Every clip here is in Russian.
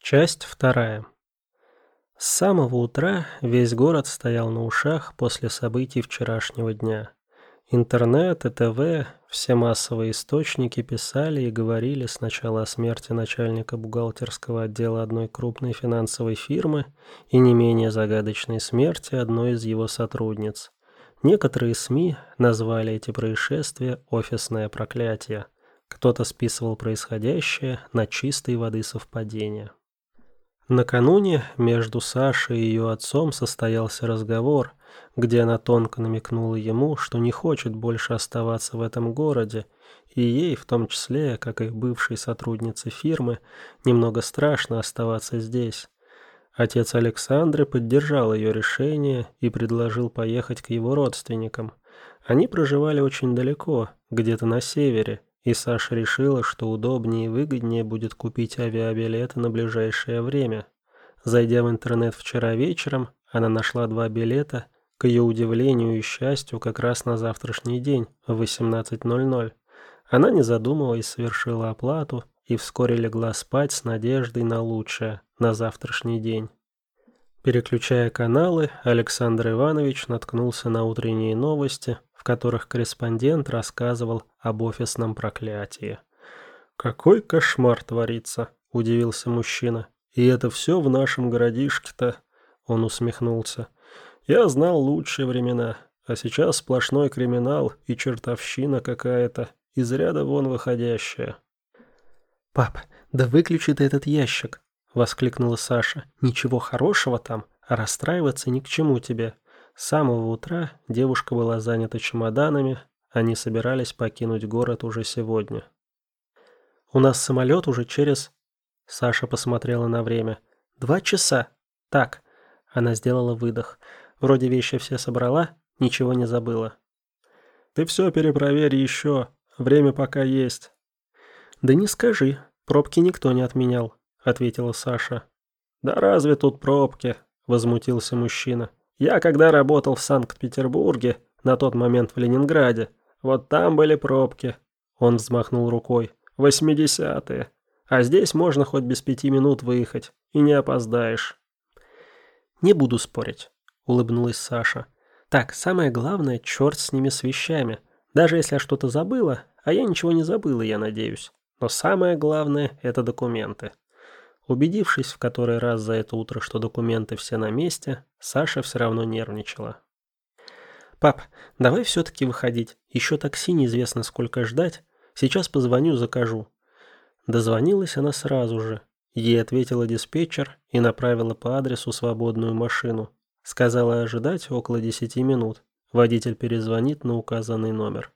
Часть вторая. С самого утра весь город стоял на ушах после событий вчерашнего дня. Интернет и ТВ, все массовые источники писали и говорили сначала о смерти начальника бухгалтерского отдела одной крупной финансовой фирмы и не менее загадочной смерти одной из его сотрудниц. Некоторые СМИ назвали эти происшествия «офисное проклятие». Кто-то списывал происходящее на чистой воды совпадение. Накануне между Сашей и ее отцом состоялся разговор, где она тонко намекнула ему, что не хочет больше оставаться в этом городе, и ей, в том числе, как и бывшей сотруднице фирмы, немного страшно оставаться здесь. Отец Александры поддержал ее решение и предложил поехать к его родственникам. Они проживали очень далеко, где-то на севере, и Саша решила, что удобнее и выгоднее будет купить авиабилеты на ближайшее время. Зайдя в интернет вчера вечером, она нашла 2 билета, к ее удивлению и счастью, как раз на завтрашний день в 18:00. Она, не задумываясь, совершила оплату и вскоре легла спать с надеждой на лучшее, на завтрашний день. Переключая каналы, Александр Иванович наткнулся на утренние новости, в которых корреспондент рассказывал об офисном проклятии. «Какой кошмар творится!» – удивился мужчина. «И это все в нашем городишке-то?» – он усмехнулся. «Я знал лучшие времена, а сейчас сплошной криминал и чертовщина какая-то, из ряда вон выходящая». «Пап, да выключи ты этот ящик!» — воскликнула Саша. «Ничего хорошего там, а расстраиваться ни к чему тебе». С самого утра девушка была занята чемоданами, они собирались покинуть город уже сегодня. «У нас самолет уже через...» Саша посмотрела на время. 2 часа. Так». Она сделала выдох. Вроде вещи все собрала, ничего не забыла. «Ты все перепроверь еще, время пока есть». «Да не скажи, пробки никто не отменял», — ответила Саша. «Да разве тут пробки?» — возмутился мужчина. «Я когда работал в Санкт-Петербурге, на тот момент в Ленинграде, вот там были пробки». Он взмахнул рукой. 80-е. А здесь можно хоть без 5 минут выехать, и не опоздаешь». «Не буду спорить», — улыбнулась Саша. «Так, самое главное, черт с ними с вещами. Даже если я что-то забыла, а я ничего не забыла, я надеюсь. Но самое главное – это документы». Убедившись в который раз за это утро, что документы все на месте, Саша все равно нервничала. «Пап, давай все-таки выходить. Еще такси неизвестно сколько ждать. Сейчас позвоню, закажу». Дозвонилась она сразу же. Ей ответила диспетчер и направила по адресу свободную машину. Сказала ожидать около 10 минут. Водитель перезвонит на указанный номер.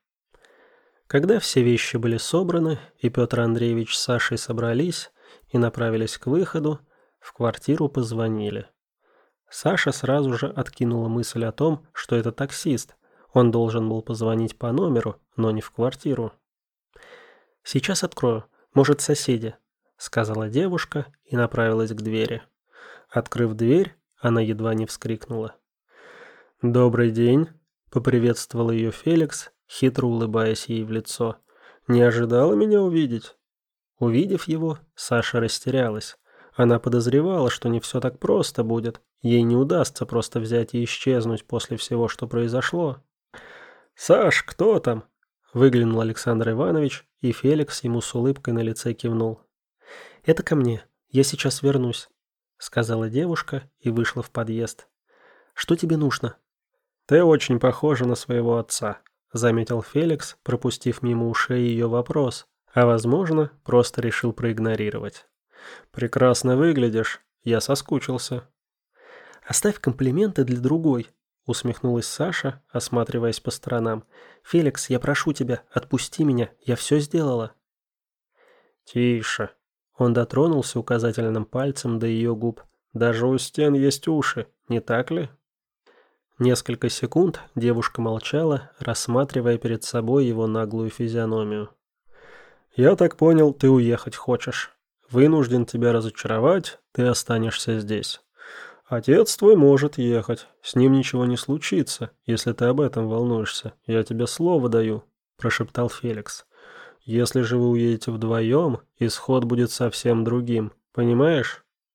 Когда все вещи были собраны, и Петр Андреевич с Сашей собрались и направились к выходу, в квартиру позвонили. Саша сразу же откинула мысль о том, что это таксист. Он должен был позвонить по номеру, но не в квартиру. «Сейчас открою. Может, соседи», — сказала девушка и направилась к двери. Открыв дверь, она едва не вскрикнула. «Добрый день», — поприветствовал ее Феликс, хитро улыбаясь ей в лицо. «Не ожидала меня увидеть?» Увидев его, Саша растерялась. Она подозревала, что не все так просто будет. Ей не удастся просто взять и исчезнуть после всего, что произошло. «Саш, кто там?» Выглянул Александр Иванович, и Феликс ему с улыбкой на лице кивнул. «Это ко мне. Я сейчас вернусь», — сказала девушка и вышла в подъезд. «Что тебе нужно?» «Ты очень похожа на своего отца», — заметил Феликс, пропустив мимо ушей ее вопрос, а, возможно, просто решил проигнорировать. «Прекрасно выглядишь. Я соскучился». «Оставь комплименты для другой», — усмехнулась Саша, осматриваясь по сторонам. «Феликс, я прошу тебя, отпусти меня, я все сделала». «Тише». Он дотронулся указательным пальцем до ее губ. «Даже у стен есть уши, не так ли?» Несколько секунд девушка молчала, рассматривая перед собой его наглую физиономию. «Я так понял, ты уехать хочешь. Вынужден тебя разочаровать, ты останешься здесь. Отец твой может ехать, с ним ничего не случится, если ты об этом волнуешься, я тебе слово даю», – прошептал Феликс. «Если же вы уедете вдвоем, исход будет совсем другим, понимаешь?»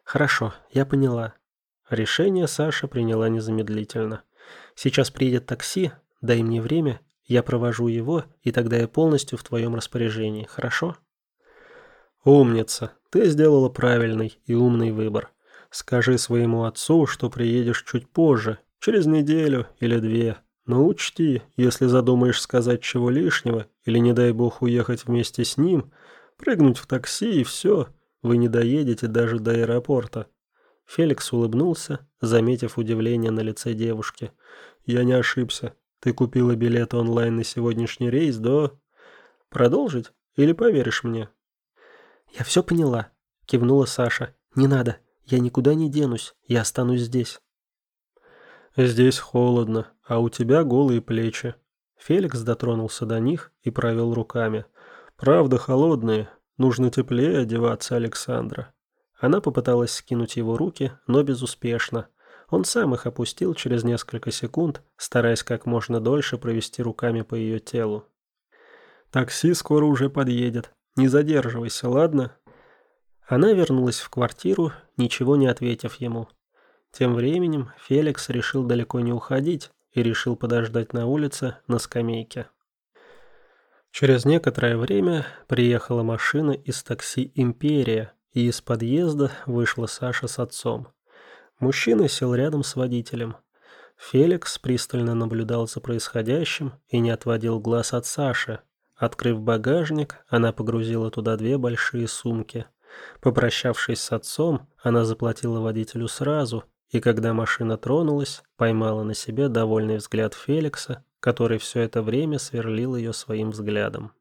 Хорошо, я поняла. Решение Саша приняла незамедлительно. Сейчас приедет такси, дай мне время, я провожу его, и тогда я полностью в твоем распоряжении, хорошо? Умница, ты сделала правильный и умный выбор. Скажи своему отцу, что приедешь чуть позже, через неделю или две. Но учти, если задумаешь сказать чего лишнего, или не дай бог уехать вместе с ним, прыгнуть в такси и все, вы не доедете даже до аэропорта. Феликс улыбнулся, заметив удивление на лице девушки. «Я не ошибся. Ты купила билет онлайн на сегодняшний рейс до...» «Продолжить? Или поверишь мне?» «Я все поняла», — кивнула Саша. «Не надо, я никуда не денусь, я останусь здесь». «Здесь холодно, а у тебя голые плечи». Феликс дотронулся до них и провел руками. «Правда холодные, нужно теплее одеваться, Александра». Она попыталась скинуть его руки, но безуспешно. Он сам их опустил через несколько секунд, стараясь как можно дольше провести руками по ее телу. «Такси скоро уже подъедет. Не задерживайся, ладно?» Она вернулась в квартиру, ничего не ответив ему. Тем временем Феликс решил далеко не уходить и решил подождать на улице на скамейке. Через некоторое время приехала машина из такси «Империя», и из подъезда вышла Саша с отцом. Мужчина сел рядом с водителем. Феликс пристально наблюдал за происходящим и не отводил глаз от Саши. Открыв багажник, она погрузила туда две большие сумки. Попрощавшись с отцом, она заплатила водителю сразу, и когда машина тронулась, поймала на себе довольный взгляд Феликса, который все это время сверлил ее своим взглядом.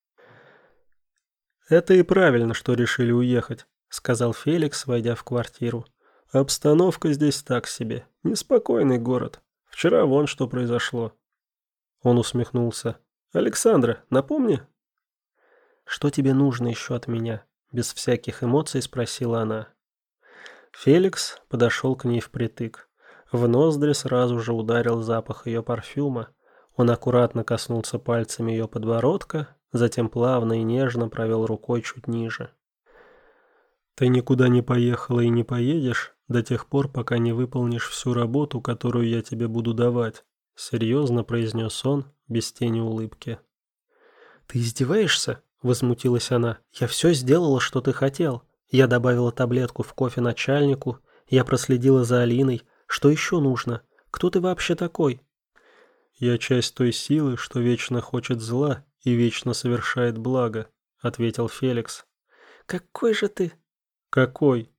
«Это и правильно, что решили уехать», — сказал Феликс, войдя в квартиру. «Обстановка здесь так себе. Неспокойный город. Вчера вон что произошло». Он усмехнулся. «Александра, напомни». «Что тебе нужно еще от меня?» — без всяких эмоций спросила она. Феликс подошел к ней впритык. В ноздри сразу же ударил запах ее парфюма. Он аккуратно коснулся пальцами ее подбородка, затем плавно и нежно провел рукой чуть ниже. «Ты никуда не поехала и не поедешь до тех пор, пока не выполнишь всю работу, которую я тебе буду давать», — серьезно произнес он, без тени улыбки. «Ты издеваешься?» — возмутилась она. «Я все сделала, что ты хотел. Я добавила таблетку в кофе начальнику, я проследила за Алиной. Что еще нужно? Кто ты вообще такой?» «Я часть той силы, что вечно хочет зла и вечно совершает благо», — ответил Феликс. «Какой же ты?» «Какой?»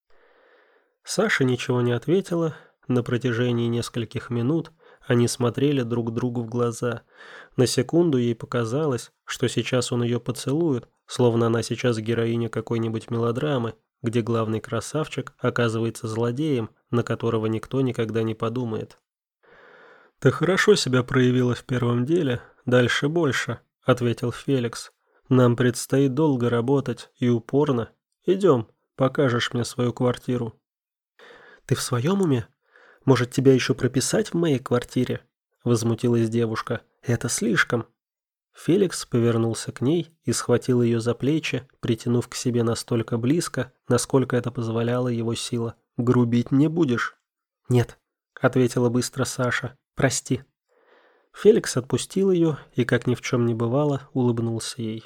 Саша ничего не ответила. На протяжении нескольких минут они смотрели друг другу в глаза. На секунду ей показалось, что сейчас он ее поцелует, словно она сейчас героиня какой-нибудь мелодрамы, где главный красавчик оказывается злодеем, на которого никто никогда не подумает. «Ты хорошо себя проявила в первом деле, дальше больше», — ответил Феликс. «Нам предстоит долго работать и упорно. Идем, покажешь мне свою квартиру». «Ты в своем уме? Может, тебя еще прописать в моей квартире?» — возмутилась девушка. «Это слишком». Феликс повернулся к ней и схватил ее за плечи, притянув к себе настолько близко, насколько это позволяла его сила. «Грубить не будешь?» «Нет», — ответила быстро Саша. «Прости». Феликс отпустил ее и, как ни в чем не бывало, улыбнулся ей.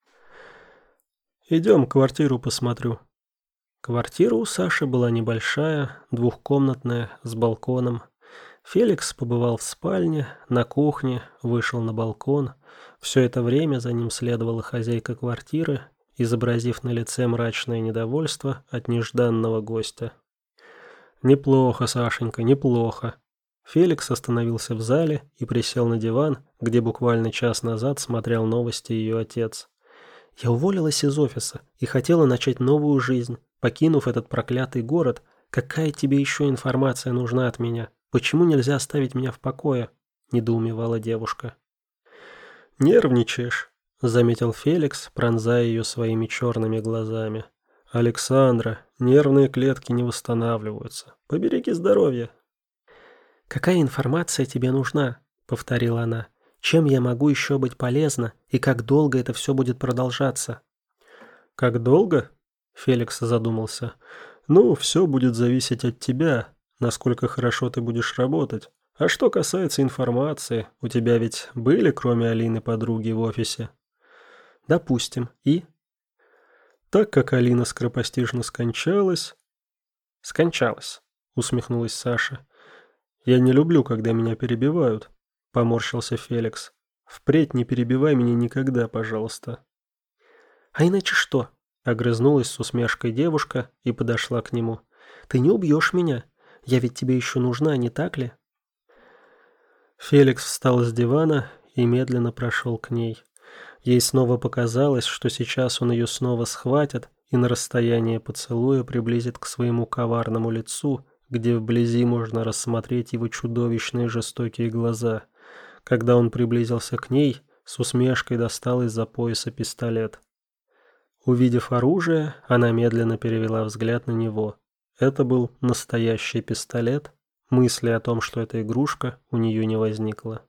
«Идем, квартиру посмотрю». Квартира у Саши была небольшая, двухкомнатная, с балконом. Феликс побывал в спальне, на кухне, вышел на балкон. Все это время за ним следовала хозяйка квартиры, изобразив на лице мрачное недовольство от нежданного гостя. «Неплохо, Сашенька, неплохо». Феликс остановился в зале и присел на диван, где буквально час назад смотрел новости ее отец. «Я уволилась из офиса и хотела начать новую жизнь, покинув этот проклятый город. Какая тебе еще информация нужна от меня? Почему нельзя оставить меня в покое?» – недоумевала девушка. «Нервничаешь», – заметил Феликс, пронзая ее своими черными глазами. «Александра, нервные клетки не восстанавливаются. Побереги здоровье». «Какая информация тебе нужна?» – повторила она. «Чем я могу еще быть полезна, и как долго это все будет продолжаться?» «Как долго?» – Феликс задумался. Ну, все будет зависеть от тебя, насколько хорошо ты будешь работать. А что касается информации, у тебя ведь были, кроме Алины, подруги в офисе? Допустим. И? Так как Алина скоропостижно скончалась... Скончалась, усмехнулась Саша. Я не люблю, когда меня перебивают, поморщился Феликс. Впредь не перебивай меня никогда, пожалуйста. А иначе что? Огрызнулась с усмешкой девушка и подошла к нему. Ты не убьешь меня. Я ведь тебе еще нужна, не так ли? Феликс встал с дивана и медленно прошел к ней. Ей снова показалось, что сейчас он ее снова схватит и на расстояние поцелуя приблизит к своему коварному лицу, где вблизи можно рассмотреть его чудовищные жестокие глаза. Когда он приблизился к ней, с усмешкой достал из-за пояса пистолет. Увидев оружие, она медленно перевела взгляд на него. Это был настоящий пистолет. Мысли о том, что это игрушка, у нее не возникло.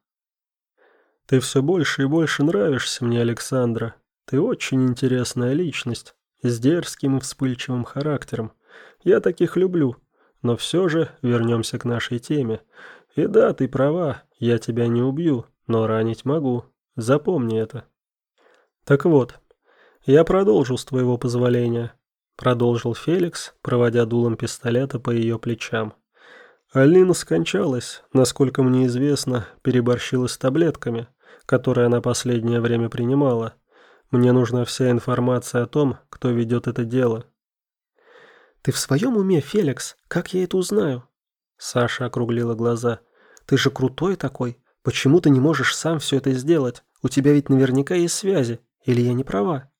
«Ты все больше и больше нравишься мне, Александра. Ты очень интересная личность, с дерзким и вспыльчивым характером. Я таких люблю. Но все же вернемся к нашей теме. И да, ты права, я тебя не убью, но ранить могу. Запомни это». «Так вот, я продолжу, с твоего позволения», — продолжил Феликс, проводя дулом пистолета по ее плечам. «Алина скончалась, насколько мне известно, переборщила с таблетками, которые она последнее время принимала. Мне нужна вся информация о том, кто ведет это дело». «Ты в своем уме, Феликс? Как я это узнаю?» Саша округлила глаза. «Ты же крутой такой. Почему ты не можешь сам все это сделать? У тебя ведь наверняка есть связи. Или я не права?»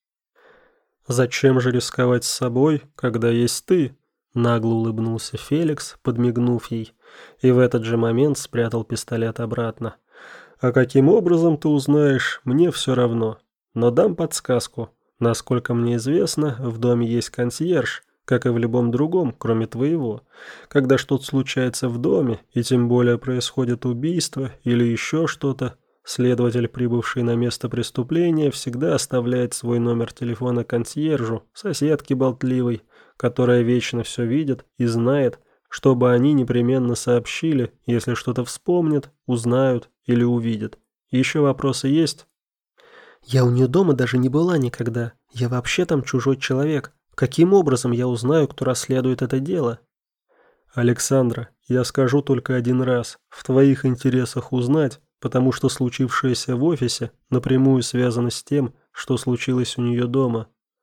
«Зачем же рисковать с собой, когда есть ты?» Нагло улыбнулся Феликс, подмигнув ей, и в этот же момент спрятал пистолет обратно. «А каким образом ты узнаешь, мне все равно. Но дам подсказку. Насколько мне известно, в доме есть консьерж, как и в любом другом, кроме твоего. Когда что-то случается в доме, и тем более происходит убийство или еще что-то, следователь, прибывший на место преступления, всегда оставляет свой номер телефона консьержу, соседке болтливой, которая вечно все видит и знает, чтобы они непременно сообщили, если что-то вспомнят, узнают или увидят. Еще вопросы есть?» «Я у нее дома даже не была никогда. Я вообще там чужой человек. Каким образом я узнаю, кто расследует это дело?» «Александра, я скажу только один раз. В твоих интересах узнать, потому что случившееся в офисе напрямую связано с тем, что случилось у нее дома».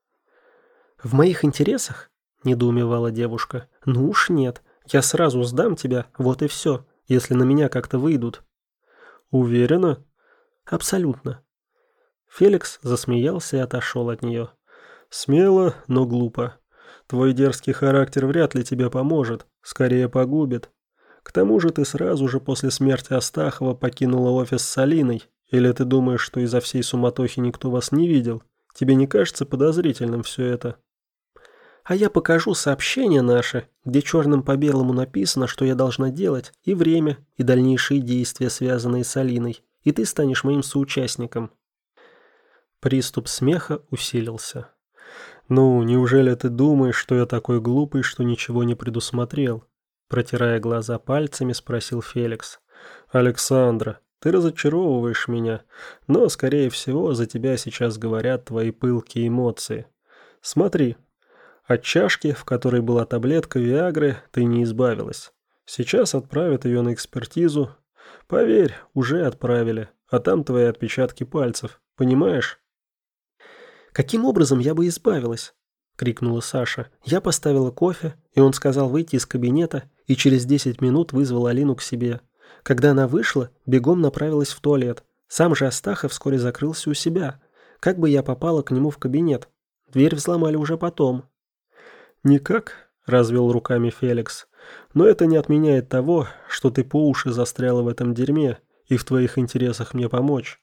«В моих интересах?» – недоумевала девушка. «Ну уж нет. Я сразу сдам тебя, вот и все, если на меня как-то выйдут». «Уверена?» «Абсолютно». Феликс засмеялся и отошел от нее. «Смело, но глупо. Твой дерзкий характер вряд ли тебе поможет, скорее погубит. К тому же ты сразу же после смерти Астахова покинула офис с Алиной. Или ты думаешь, что из-за всей суматохи никто вас не видел? Тебе не кажется подозрительным все это?» «А я покажу сообщение наше, где черным по белому написано, что я должна делать, и время, и дальнейшие действия, связанные с Алиной, и ты станешь моим соучастником». Приступ смеха усилился. «Ну, неужели ты думаешь, что я такой глупый, что ничего не предусмотрел?» Протирая глаза пальцами, спросил Феликс. «Александра, ты разочаровываешь меня, но, скорее всего, за тебя сейчас говорят твои пылкие эмоции. Смотри, от чашки, в которой была таблетка Виагры, ты не избавилась. Сейчас отправят ее на экспертизу. Поверь, уже отправили, а там твои отпечатки пальцев, понимаешь?» «Каким образом я бы избавилась?» — крикнула Саша. «Я поставила кофе, и он сказал выйти из кабинета, и через 10 минут вызвал Алину к себе. Когда она вышла, бегом направилась в туалет. Сам же Астахов вскоре закрылся у себя. Как бы я попала к нему в кабинет? Дверь взломали уже потом». «Никак», — развел руками Феликс. «Но это не отменяет того, что ты по уши застряла в этом дерьме, и в твоих интересах мне помочь».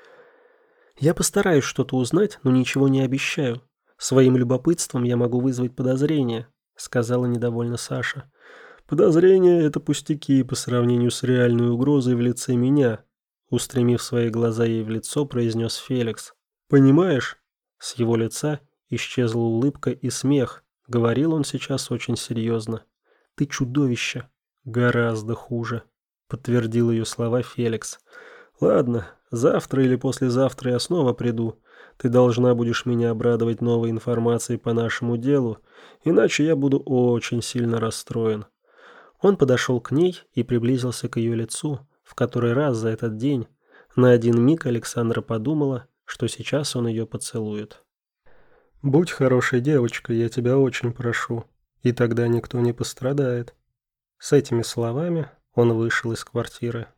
«Я постараюсь что-то узнать, но ничего не обещаю. Своим любопытством я могу вызвать подозрения», — сказала недовольно Саша. «Подозрения — это пустяки по сравнению с реальной угрозой в лице меня», — устремив свои глаза ей в лицо, произнес Феликс. «Понимаешь?» С его лица исчезла улыбка и смех, Говорил он сейчас очень серьезно. «Ты чудовище!» «Гораздо хуже», — подтвердил ее слова Феликс. «Ладно, завтра или послезавтра я снова приду. Ты должна будешь меня обрадовать новой информацией по нашему делу, иначе я буду очень сильно расстроен». Он подошел к ней и приблизился к ее лицу, в который раз за этот день. На один миг Александра подумала, что сейчас он ее поцелует. «Будь хорошей девочкой, я тебя очень прошу, и тогда никто не пострадает». С этими словами он вышел из квартиры.